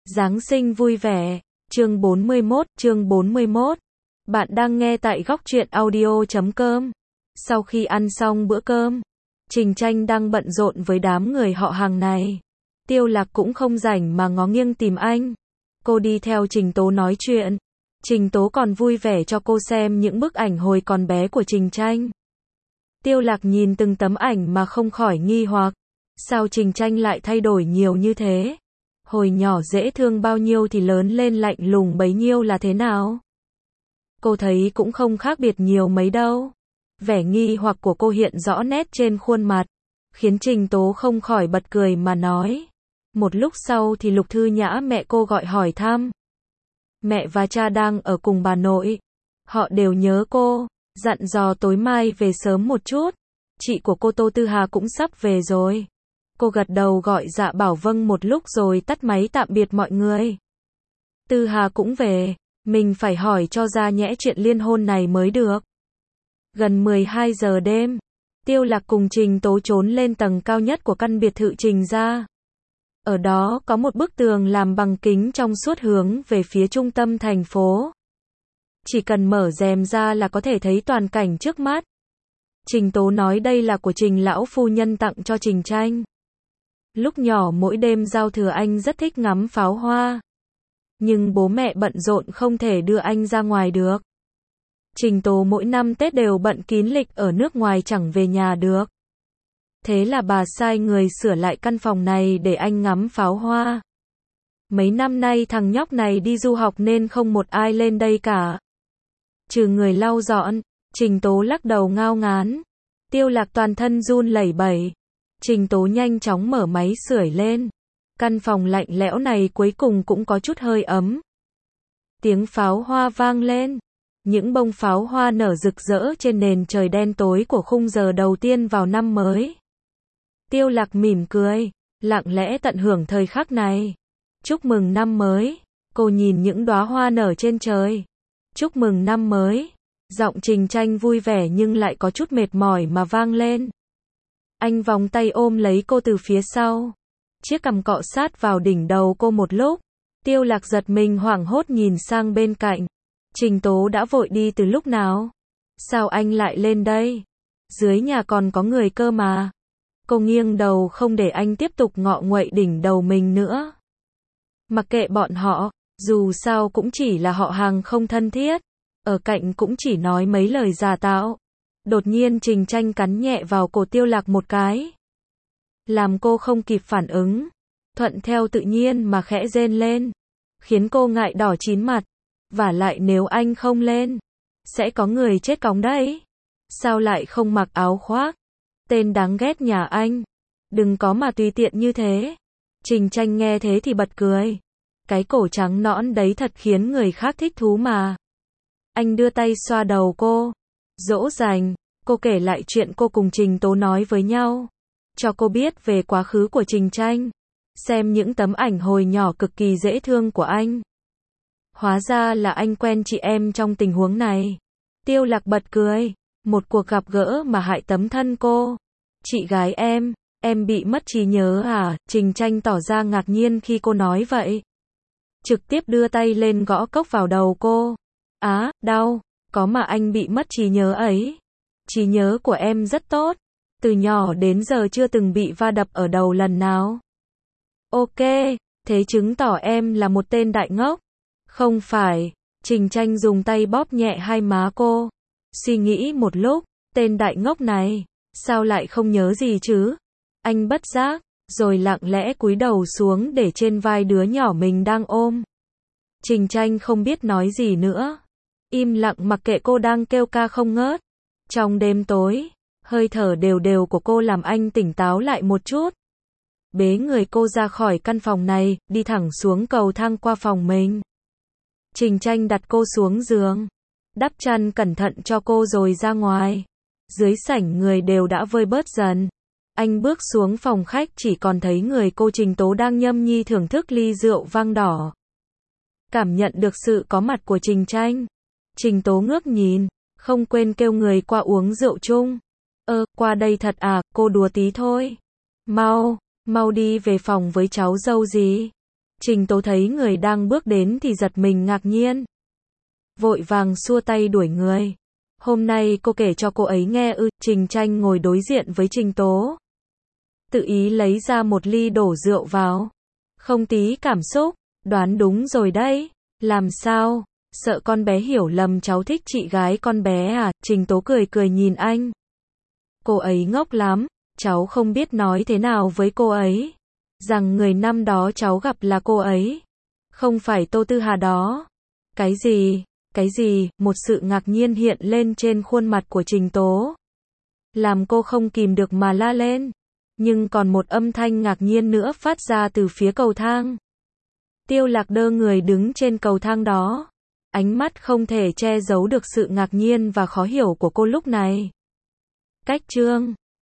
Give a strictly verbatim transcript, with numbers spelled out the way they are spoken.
Giáng sinh vui vẻ, chương bốn mươi mốt, chương bốn mươi mốt. Bạn đang nghe tại góc truyện audio chấm com. Sau khi ăn xong bữa cơm, Trình Tranh đang bận rộn với đám người họ hàng này. Tiêu Lạc cũng không rảnh mà ngó nghiêng tìm anh. Cô đi theo Trình Tố nói chuyện. Trình Tố còn vui vẻ cho cô xem những bức ảnh hồi còn bé của Trình Tranh. Tiêu Lạc nhìn từng tấm ảnh mà không khỏi nghi hoặc. Sao Trình Tranh lại thay đổi nhiều như thế? Hồi nhỏ dễ thương bao nhiêu thì lớn lên lạnh lùng bấy nhiêu là thế nào? Cô thấy cũng không khác biệt nhiều mấy đâu. Vẻ nghi hoặc của cô hiện rõ nét trên khuôn mặt, khiến Trình Tố không khỏi bật cười mà nói. Một lúc sau thì Lục Thư Nhã mẹ cô gọi hỏi thăm. Mẹ và cha đang ở cùng bà nội. Họ đều nhớ cô, dặn dò tối mai về sớm một chút. Chị của cô Tô Tư Hà cũng sắp về rồi. Cô gật đầu gọi dạ bảo vâng một lúc rồi tắt máy tạm biệt mọi người. Tư Hà cũng về, mình phải hỏi cho ra nhẽ chuyện liên hôn này mới được. Gần mười hai giờ đêm, Tiêu Lạc cùng Trình Tố trốn lên tầng cao nhất của căn biệt thự Trình gia. Ở đó có một bức tường làm bằng kính trong suốt hướng về phía trung tâm thành phố. Chỉ cần mở rèm ra là có thể thấy toàn cảnh trước mắt. Trình Tố nói đây là của Trình lão phu nhân tặng cho Trình Tranh. Lúc nhỏ mỗi đêm giao thừa anh rất thích ngắm pháo hoa. Nhưng bố mẹ bận rộn không thể đưa anh ra ngoài được. Trình Tố mỗi năm Tết đều bận kín lịch ở nước ngoài chẳng về nhà được. Thế là bà sai người sửa lại căn phòng này để anh ngắm pháo hoa. Mấy năm nay thằng nhóc này đi du học nên không một ai lên đây cả. Trừ người lau dọn, Trình Tố lắc đầu ngao ngán. Tiêu Lạc toàn thân run lẩy bẩy. Trình Tố nhanh chóng mở máy sưởi lên. Căn phòng lạnh lẽo này cuối cùng cũng có chút hơi ấm. Tiếng pháo hoa vang lên. Những bông pháo hoa nở rực rỡ trên nền trời đen tối của khung giờ đầu tiên vào năm mới. Tiêu Lạc mỉm cười, lặng lẽ tận hưởng thời khắc này. Chúc mừng năm mới. Cô nhìn những đóa hoa nở trên trời. Chúc mừng năm mới. Giọng Trình Tranh vui vẻ nhưng lại có chút mệt mỏi mà vang lên. Anh vòng tay ôm lấy cô từ phía sau. Chiếc cằm cọ sát vào đỉnh đầu cô một lúc. Tiêu Lạc giật mình hoảng hốt nhìn sang bên cạnh. Trình Tố đã vội đi từ lúc nào? Sao anh lại lên đây? Dưới nhà còn có người cơ mà. Cô nghiêng đầu không để anh tiếp tục ngọ nguậy đỉnh đầu mình nữa. Mặc kệ bọn họ, dù sao cũng chỉ là họ hàng không thân thiết. Ở cạnh cũng chỉ nói mấy lời giả tạo. Đột nhiên Trình Tranh cắn nhẹ vào cổ Tiêu Lạc một cái. Làm cô không kịp phản ứng. Thuận theo tự nhiên mà khẽ rên lên. Khiến cô ngại đỏ chín mặt. Vả lại nếu anh không lên, sẽ có người chết cóng đấy. Sao lại không mặc áo khoác? Tên đáng ghét nhà anh. Đừng có mà tùy tiện như thế. Trình Tranh nghe thế thì bật cười. Cái cổ trắng nõn đấy thật khiến người khác thích thú mà. Anh đưa tay xoa đầu cô. Dỗ dành, cô kể lại chuyện cô cùng Trình Tố nói với nhau. Cho cô biết về quá khứ của Trình Tranh. Xem những tấm ảnh hồi nhỏ cực kỳ dễ thương của anh. Hóa ra là anh quen chị em trong tình huống này. Tiêu Lạc bật cười. Một cuộc gặp gỡ mà hại tấm thân cô. Chị gái em, em bị mất trí nhớ à? Trình Tranh tỏ ra ngạc nhiên khi cô nói vậy. Trực tiếp đưa tay lên gõ cốc vào đầu cô. Á, đau, có mà anh bị mất trí nhớ ấy. Trí nhớ của em rất tốt. Từ nhỏ đến giờ chưa từng bị va đập ở đầu lần nào. Ok, thế chứng tỏ em là một tên đại ngốc. Không phải, Trình Tranh dùng tay bóp nhẹ hai má cô. Suy nghĩ một lúc, tên đại ngốc này, sao lại không nhớ gì chứ? Anh bất giác, rồi lặng lẽ cúi đầu xuống để trên vai đứa nhỏ mình đang ôm. Trình Tranh không biết nói gì nữa. Im lặng mặc kệ cô đang kêu ca không ngớt. Trong đêm tối, hơi thở đều đều của cô làm anh tỉnh táo lại một chút. Bế người cô ra khỏi căn phòng này, đi thẳng xuống cầu thang qua phòng mình. Trình Tranh đặt cô xuống giường, đắp chăn cẩn thận cho cô rồi ra ngoài. Dưới sảnh người đều đã vơi bớt dần. Anh bước xuống phòng khách chỉ còn thấy người cô Trình Tố đang nhâm nhi thưởng thức ly rượu vang đỏ. Cảm nhận được sự có mặt của Trình Tranh. Trình Tố ngước nhìn, không quên kêu người qua uống rượu chung. Ơ, qua đây thật à, cô đùa tí thôi. Mau, mau đi về phòng với cháu dâu gì. Trình Tố thấy người đang bước đến thì giật mình ngạc nhiên. Vội vàng xua tay đuổi người. Hôm nay cô kể cho cô ấy nghe ư? Trình Tranh ngồi đối diện với Trình Tố. Tự ý lấy ra một ly đổ rượu vào. Không tí cảm xúc. Đoán đúng rồi đấy. Làm sao? Sợ con bé hiểu lầm cháu thích chị gái con bé à? Trình Tố cười cười nhìn anh. Cô ấy ngốc lắm. Cháu không biết nói thế nào với cô ấy. Rằng người năm đó cháu gặp là cô ấy. Không phải Tô Tư Hà đó. Cái gì? Cái gì? Một sự ngạc nhiên hiện lên trên khuôn mặt của Trình Tố. Làm cô không kìm được mà la lên. Nhưng còn một âm thanh ngạc nhiên nữa phát ra từ phía cầu thang. Tiêu Lạc đơ người đứng trên cầu thang đó. Ánh mắt không thể che giấu được sự ngạc nhiên và khó hiểu của cô lúc này. Cách chương